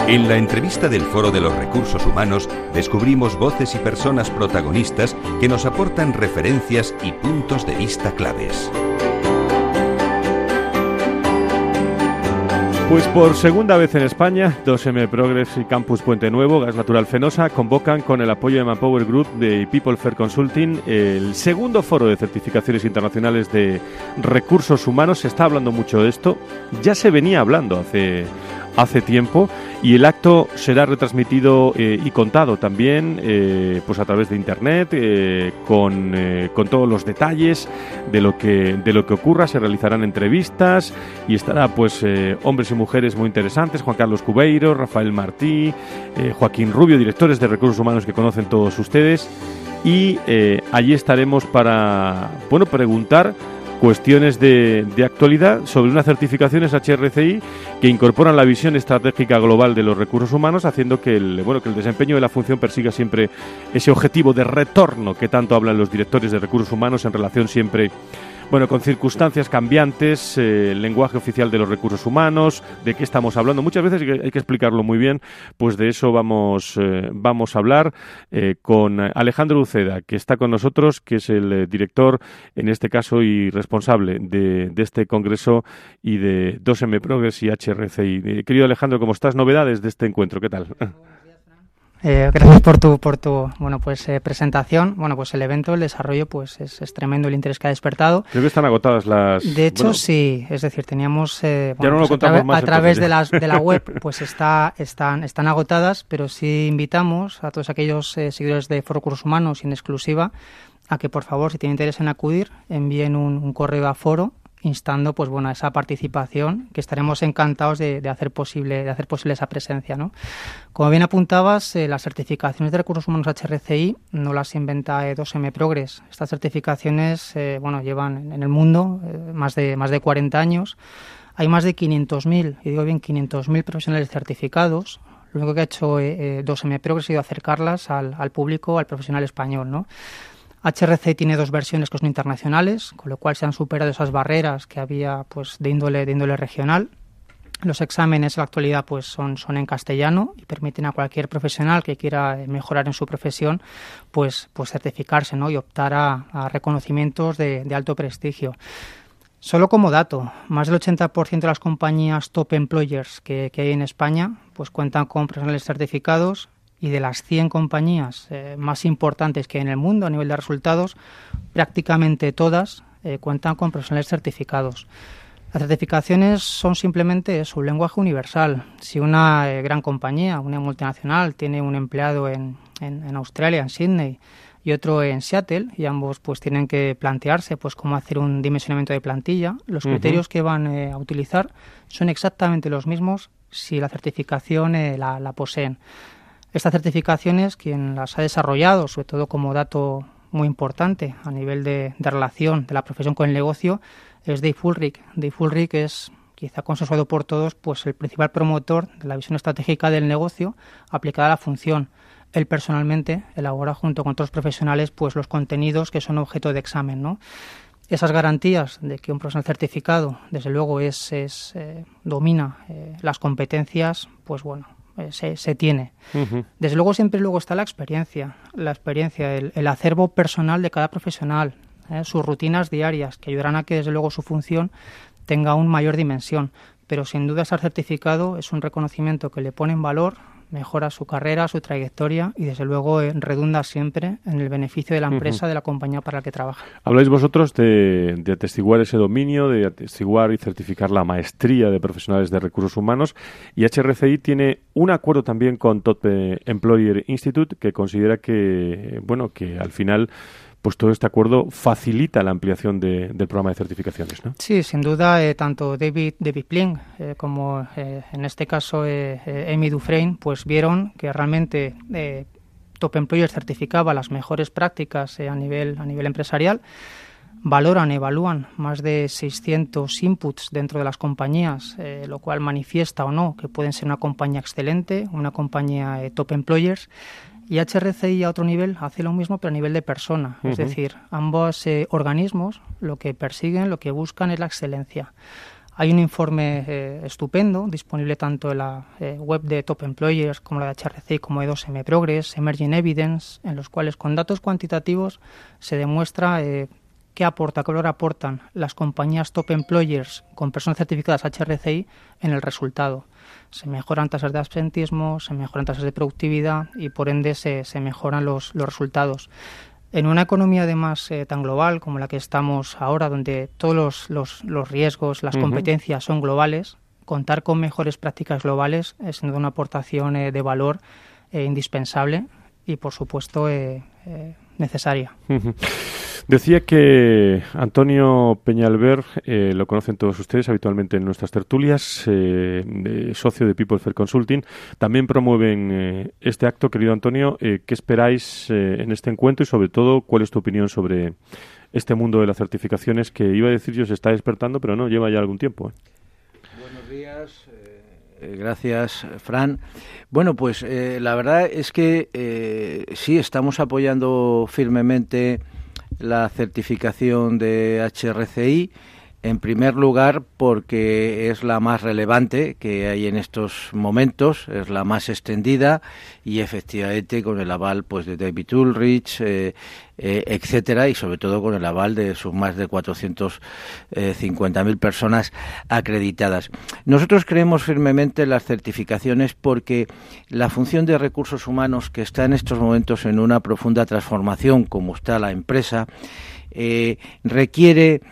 En la entrevista del Foro de los Recursos Humanos descubrimos voces y personas protagonistas que nos aportan referencias y puntos de vista claves. Pues por segunda vez en España, 2M Progress y Campus Puente Nuevo, Gas Natural Fenosa, convocan con el apoyo de Manpower Group de People Fair Consulting el segundo foro de certificaciones internacionales de recursos humanos. Se está hablando mucho de esto, ya se venía hablando hace tiempo, y el acto será retransmitido y contado también pues a través de internet, con todos los detalles de lo que ocurra. Se realizarán entrevistas y estará pues hombres y mujeres muy interesantes: Juan Carlos Cubeiro, Rafael Martí, Joaquín Rubio, directores de recursos humanos que conocen todos ustedes, y allí estaremos para preguntar cuestiones de actualidad sobre unas certificaciones HRCI que incorporan la visión estratégica global de los recursos humanos, haciendo que el desempeño de la función persiga siempre ese objetivo de retorno que tanto hablan los directores de recursos humanos en relación siempre con circunstancias cambiantes, el lenguaje oficial de los recursos humanos, de qué estamos hablando. Muchas veces hay que explicarlo muy bien, pues de eso vamos a hablar con Alejandro Uceda, que está con nosotros, que es el director, en este caso, y responsable de este congreso y de 2M Progress y HRCI. Querido Alejandro, ¿cómo estás? Novedades de este encuentro, ¿qué tal? Gracias por tu presentación. Pues el evento, el desarrollo, pues es tremendo el interés que ha despertado. Creo que están agotadas las... De hecho, sí, es decir, teníamos a través de la web, pues están agotadas, pero sí invitamos a todos aquellos seguidores de Foro Recursos Humanos, en exclusiva, a que, por favor, si tienen interés en acudir, envíen un correo a Foro instando a esa participación, que estaremos encantados de hacer posible esa presencia, ¿no? Como bien apuntabas, las certificaciones de recursos humanos HRCI no las inventa 2M Progress. Estas certificaciones llevan en el mundo más de 40 años. Hay más de 500.000, y digo bien 500.000 profesionales certificados. Lo único que ha hecho 2M Progress ha sido acercarlas al público, al profesional español, ¿no? HRCI tiene dos versiones que son internacionales, con lo cual se han superado esas barreras que había de índole regional. Los exámenes en la actualidad son en castellano y permiten a cualquier profesional que quiera mejorar en su profesión pues certificarse, ¿no? Y optar a reconocimientos de alto prestigio. Solo como dato, más del 80% de las compañías top employers que hay en España pues cuentan con profesionales certificados. Y de las 100 compañías más importantes que hay en el mundo a nivel de resultados, prácticamente todas cuentan con profesionales certificados. Las certificaciones son simplemente un lenguaje universal. Si una gran compañía, una multinacional, tiene un empleado en Australia, en Sydney, y otro en Seattle, y ambos pues tienen que plantearse cómo hacer un dimensionamiento de plantilla, los criterios que van a utilizar son exactamente los mismos si la certificación la poseen. Estas certificaciones, quien las ha desarrollado, sobre todo como dato muy importante a nivel de relación de la profesión con el negocio, es Dave Ulrich. Dave Ulrich es, quizá consensuado por todos, pues el principal promotor de la visión estratégica del negocio aplicada a la función. Él personalmente elabora junto con otros profesionales pues los contenidos que son objeto de examen, ¿no? Esas garantías de que un profesional certificado, desde luego, domina las competencias, se tiene. Desde luego siempre está la experiencia, el acervo personal de cada profesional, sus rutinas diarias que ayudarán a que desde luego su función tenga aún mayor dimensión, pero sin duda estar certificado es un reconocimiento que le pone en valor, mejora su carrera, su trayectoria y desde luego redunda siempre en el beneficio de la empresa, de la compañía para la que trabaja. Habláis vosotros de atestiguar ese dominio, de atestiguar y certificar la maestría de profesionales de recursos humanos, y HRCI tiene un acuerdo también con Top Employer Institute, que considera que al final pues todo este acuerdo facilita la ampliación del programa de certificaciones, ¿no? Sí, sin duda, tanto David Pling como en este caso Amy Dufresne, pues vieron que realmente Top Employers certificaba las mejores prácticas a nivel empresarial. Evalúan más de 600 inputs dentro de las compañías, lo cual manifiesta o no que pueden ser una compañía excelente, una compañía Top Employers. Y HRCI a otro nivel hace lo mismo, pero a nivel de persona. Es decir, ambos organismos lo que persiguen, lo que buscan es la excelencia. Hay un informe estupendo, disponible tanto en la web de Top Employers como la de HRCI como de 2M Progress, Emerging Evidence, en los cuales con datos cuantitativos se demuestra qué valor aportan las compañías Top Employers con personas certificadas HRCI en el resultado. Se mejoran tasas de absentismo, se mejoran tasas de productividad y por ende se mejoran los resultados. En una economía además tan global como la que estamos ahora, donde todos los riesgos, las competencias son globales, contar con mejores prácticas globales es sin duda una aportación de valor indispensable y por supuesto necesaria. Decía que Antonio Peñalver, lo conocen todos ustedes habitualmente en nuestras tertulias, socio de People Fair Consulting. También promueven este acto, querido Antonio. ¿Qué esperáis en este encuentro y sobre todo cuál es tu opinión sobre este mundo de las certificaciones que iba a decir yo se está despertando, pero no, lleva ya algún tiempo? Buenos días. Gracias, Fran. Bueno, pues la verdad es que sí, estamos apoyando firmemente la certificación de HRCI, en primer lugar porque es la más relevante que hay en estos momentos, es la más extendida y efectivamente con el aval pues de David Ulrich, etcétera, y sobre todo con el aval de sus más de 450.000 personas acreditadas. Nosotros creemos firmemente en las certificaciones porque la función de recursos humanos, que está en estos momentos en una profunda transformación como está la empresa, requiere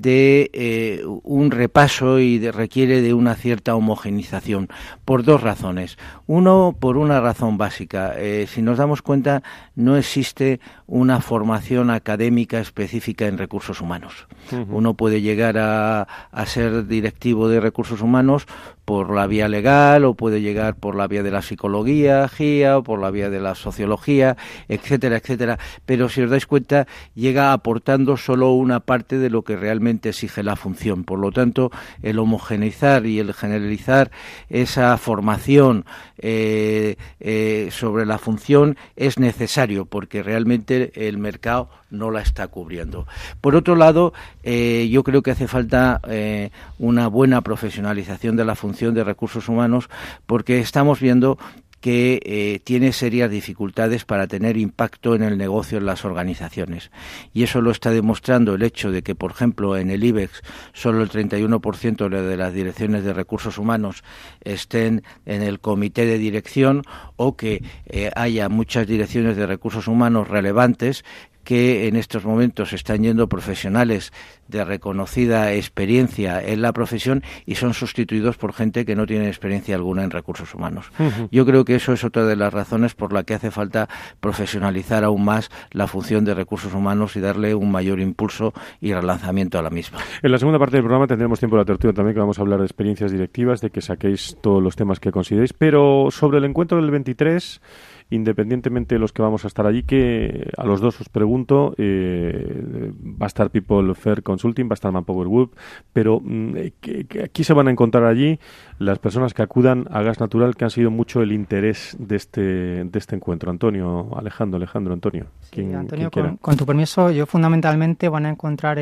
de un repaso y requiere de una cierta homogenización por dos razones. Uno, por una razón básica. Si nos damos cuenta, no existe una formación académica específica en recursos humanos. Uno puede llegar a ser directivo de recursos humanos por la vía legal o puede llegar por la vía de la psicología, GIA, o por la vía de la sociología, etcétera, etcétera. Pero si os dais cuenta, llega aportando solo una parte de lo que realmente exige la función. Por lo tanto, el homogeneizar y el generalizar esa formación sobre la función es necesario porque realmente el mercado no la está cubriendo. Por otro lado, yo creo que hace falta una buena profesionalización de la función de recursos humanos porque estamos viendo que tiene serias dificultades para tener impacto en el negocio en las organizaciones. Y eso lo está demostrando el hecho de que, por ejemplo, en el IBEX solo el 31% de las direcciones de recursos humanos estén en el comité de dirección o que haya muchas direcciones de recursos humanos relevantes que en estos momentos están yendo profesionales de reconocida experiencia en la profesión y son sustituidos por gente que no tiene experiencia alguna en recursos humanos. Yo creo que eso es otra de las razones por la que hace falta profesionalizar aún más la función de recursos humanos y darle un mayor impulso y relanzamiento a la misma. En la segunda parte del programa tendremos tiempo de la tertulia también, que vamos a hablar de experiencias directivas, de que saquéis todos los temas que consideréis, pero sobre el encuentro del 23... independientemente de los que vamos a estar allí, que a los dos os pregunto, va a estar People Fair Consulting, va a estar Manpower Group, pero que aquí se van a encontrar allí las personas que acudan a Gas Natural, que han sido mucho el interés de este encuentro. Alejandro, Antonio. Sí, Antonio, con tu permiso, yo fundamentalmente van a encontrar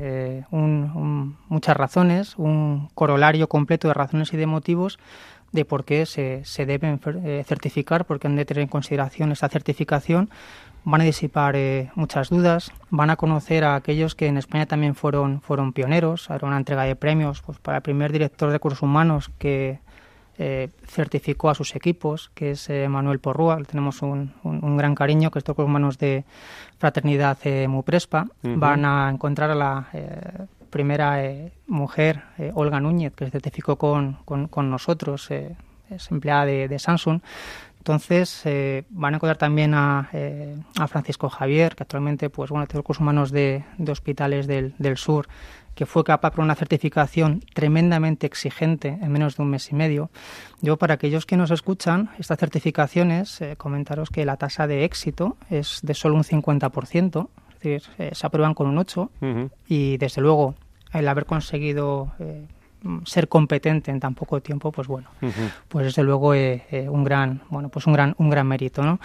muchas razones, un corolario completo de razones y de motivos de por qué se deben certificar, porque han de tener en consideración esa certificación. Van a disipar muchas dudas, van a conocer a aquellos que en España también fueron pioneros. Habrá una entrega de premios pues para el primer director de recursos humanos que certificó a sus equipos, que es Manuel Porrúa. Le tenemos un gran cariño, que es de recursos humanos de Fraternidad Muprespa. Van a encontrar a la primera mujer, Olga Núñez, que se certificó con nosotros, es empleada de Samsung. Entonces van a encontrar también a Francisco Javier, que actualmente tiene recursos humanos de hospitales del sur, que fue capaz con una certificación tremendamente exigente en menos de un mes y medio. Yo, para aquellos que nos escuchan, estas certificaciones, comentaros que la tasa de éxito es de solo un 50%, es decir, se aprueban con un 8%, y desde luego el haber conseguido ser competente en tan poco tiempo, pues bueno, pues desde luego un gran mérito, ¿no?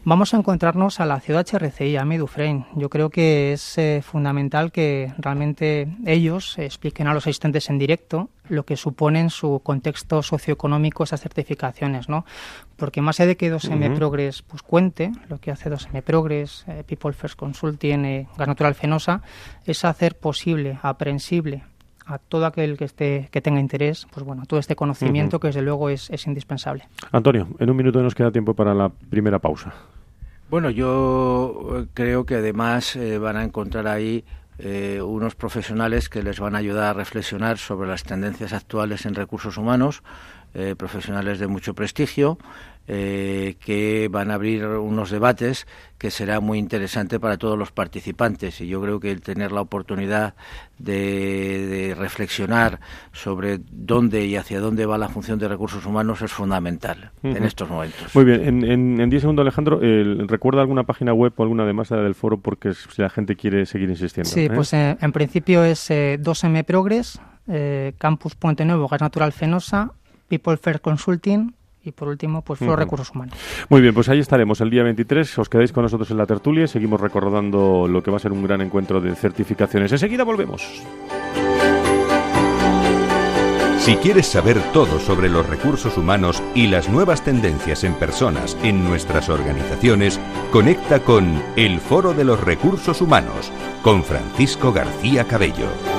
Vamos a encontrarnos a la COHRCI, a Medufrain. Yo creo que es fundamental que realmente ellos expliquen a los asistentes en directo lo que supone en su contexto socioeconómico esas certificaciones, ¿no? Porque más allá de que 2M Progress pues cuente, lo que hace 2M Progress, People First Consulting, Gas Natural Fenosa, es hacer posible, aprehensible a todo aquel que tenga interés, pues bueno, todo este conocimiento que desde luego es indispensable. Antonio, en un minuto nos queda tiempo para la primera pausa. Bueno, yo creo que además van a encontrar ahí unos profesionales que les van a ayudar a reflexionar sobre las tendencias actuales en recursos humanos, profesionales de mucho prestigio, que van a abrir unos debates que será muy interesante para todos los participantes, y yo creo que el tener la oportunidad de reflexionar sobre dónde y hacia dónde va la función de recursos humanos es fundamental en estos momentos. Muy bien, en 10 segundos, Alejandro, ¿recuerda alguna página web o alguna además del foro porque si la gente quiere seguir insistiendo? Sí, pues en principio es 2M Progress, Campus Puente Nuevo, Gas Natural Fenosa, People First Consulting y por último, pues Foro Recursos Humanos. Muy bien, pues ahí estaremos el día 23. Os quedáis con nosotros en la tertulia y seguimos recordando lo que va a ser un gran encuentro de certificaciones. Enseguida volvemos. Si quieres saber todo sobre los recursos humanos y las nuevas tendencias en personas en nuestras organizaciones, conecta con El Foro de los Recursos Humanos con Francisco García Cabello.